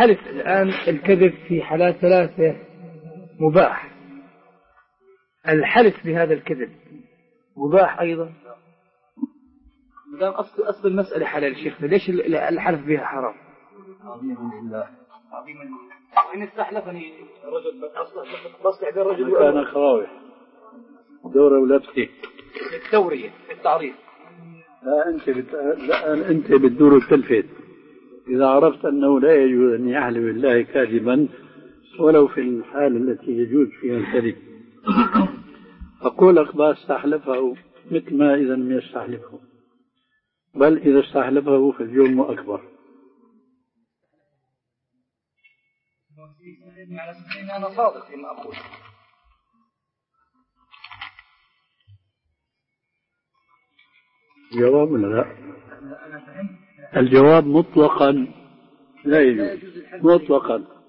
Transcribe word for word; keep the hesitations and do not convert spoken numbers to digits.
الحلف الآن الكذب في حالات ثلاثة مباح، الحلف بهذا الكذب مباح أيضا. مدام أصل أصل المسألة حلال شيخنا، ليش الحلف بها حرام؟ إن استحلفني رجل بصلح بين رجل أنا خراوي دورة ولا بتي التورية التعريف. لا أنت بت... لا أنت بتدور التلفت. إذا عرفت أنه لا يجوز أن يحلف بالله كاذبا ولو في الحالة التي يجوز فيها الكذب، فقولك ما استحلفه مثل ما إذا لم يستحلفه، بل إذا استحلفه فالجرم أكبر. أنا صادق فيما أقول. الجواب لا، الجواب مطلقا لا يجوز مطلقا.